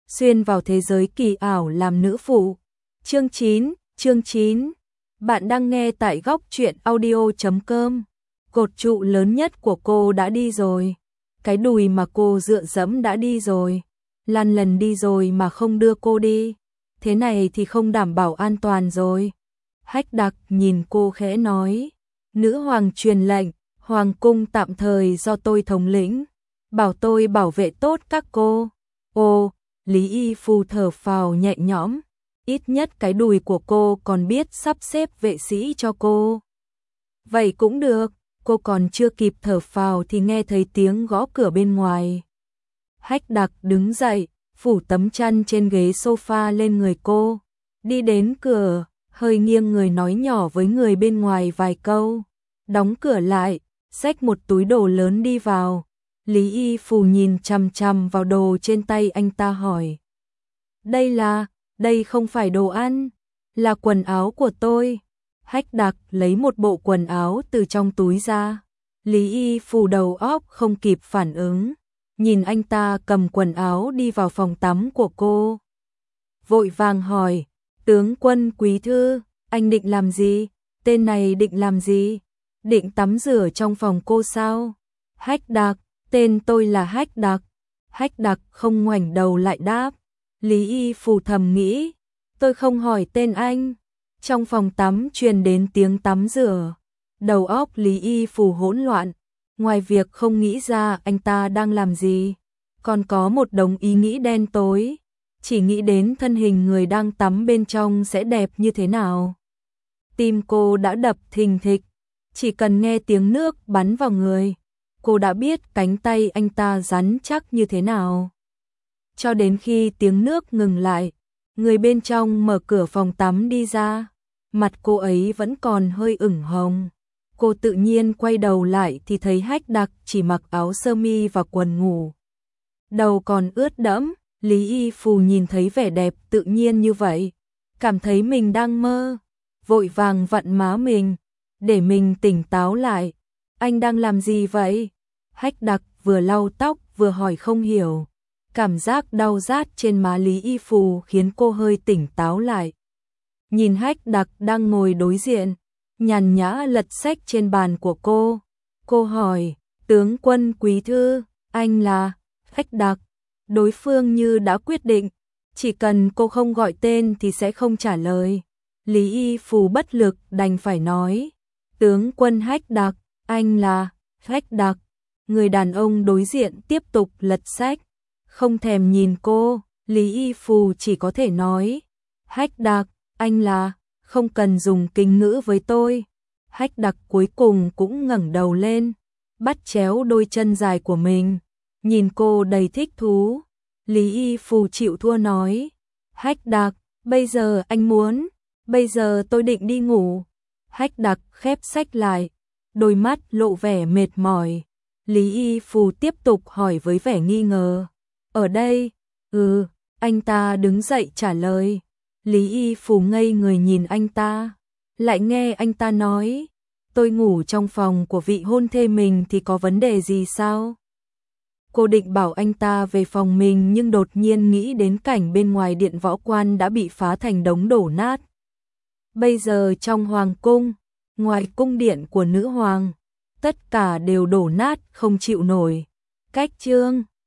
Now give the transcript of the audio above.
xuyên vào thế giới kỳ ảo làm nữ phụ. Chương 9. Bạn đang nghe tại góc truyện audio.com. Cột trụ lớn nhất của cô đã đi rồi. Cái đùi mà cô dựa dẫm đã đi rồi. Lần lần đi rồi mà không đưa cô đi. Thế này thì không đảm bảo an toàn rồi. Hách Đặc nhìn cô khẽ nói. Nữ hoàng truyền lệnh, hoàng cung tạm thời do tôi thống lĩnh. Bảo tôi bảo vệ tốt các cô. Ô, Lý Y Phu thở phào nhẹ nhõm. Ít nhất cái đùi của cô còn biết sắp xếp vệ sĩ cho cô. Vậy cũng được, cô còn chưa kịp thở phào thì nghe thấy tiếng gõ cửa bên ngoài. Hách Đặc đứng dậy, phủ tấm chăn trên ghế sofa lên người cô. Đi đến cửa, hơi nghiêng người nói nhỏ với người bên ngoài vài câu. Đóng cửa lại, xách một túi đồ lớn đi vào. Lý Y Phù nhìn chằm chằm vào đồ trên tay anh ta hỏi. Đây không phải đồ ăn, là quần áo của tôi. Hách Đặc lấy một bộ quần áo từ trong túi ra. Lý Y Phù đầu óc không kịp phản ứng. Nhìn anh ta cầm quần áo đi vào phòng tắm của cô. Vội vàng hỏi, tướng quân quý thư, anh định làm gì? Tên này định làm gì? Định tắm rửa trong phòng cô sao? Hách Đặc, tên tôi là Hách Đặc. Hách Đặc không ngoảnh đầu lại đáp. Lý Y Phù thầm nghĩ, tôi không hỏi tên anh. Trong phòng tắm truyền đến tiếng tắm rửa. Đầu óc Lý Y Phù hỗn loạn. Ngoài việc không nghĩ ra anh ta đang làm gì, còn có một đống ý nghĩ đen tối. Chỉ nghĩ đến thân hình người đang tắm bên trong sẽ đẹp như thế nào. Tim cô đã đập thình thịch. Chỉ cần nghe tiếng nước bắn vào người, cô đã biết cánh tay anh ta rắn chắc như thế nào. Cho đến khi tiếng nước ngừng lại, người bên trong mở cửa phòng tắm đi ra. Mặt cô ấy vẫn còn hơi ửng hồng. Cô tự nhiên quay đầu lại thì thấy Hách Đặc chỉ mặc áo sơ mi và quần ngủ. Đầu còn ướt đẫm. Lý Y Phù nhìn thấy vẻ đẹp tự nhiên như vậy, cảm thấy mình đang mơ. Vội vàng vặn má mình, để mình tỉnh táo lại. Anh đang làm gì vậy? Hách Đặc vừa lau tóc vừa hỏi không hiểu. Cảm giác đau rát trên má Lý Y Phù khiến cô hơi tỉnh táo lại. Nhìn Hách Đặc đang ngồi đối diện, nhàn nhã lật sách trên bàn của cô. Cô hỏi, tướng quân quý thư, anh là Hách Đặc. Đối phương như đã quyết định, chỉ cần cô không gọi tên thì sẽ không trả lời. Lý Y Phù bất lực đành phải nói, tướng quân Hách Đặc, anh là Hách Đặc. Người đàn ông đối diện tiếp tục lật sách, không thèm nhìn cô. Lý Y Phù chỉ có thể nói, Hách Đặc, anh là, không cần dùng kính ngữ với tôi. Hách Đặc cuối cùng cũng ngẩng đầu lên, bắt chéo đôi chân dài của mình, nhìn cô đầy thích thú. Lý Y Phù chịu thua nói, Hách Đặc, bây giờ anh muốn, bây giờ tôi định đi ngủ. Hách Đặc khép sách lại, đôi mắt lộ vẻ mệt mỏi. Lý Y Phù tiếp tục hỏi với vẻ nghi ngờ, ở đây? Anh ta đứng dậy trả lời. Lý Y Phù ngây người nhìn anh ta, lại nghe anh ta nói, tôi ngủ trong phòng của vị hôn thê mình thì có vấn đề gì sao? Cô định bảo anh ta về phòng mình nhưng đột nhiên nghĩ đến cảnh bên ngoài điện võ quan đã bị phá thành đống đổ nát. Bây giờ trong hoàng cung, ngoài cung điện của nữ hoàng, tất cả đều đổ nát không chịu nổi. Cách chương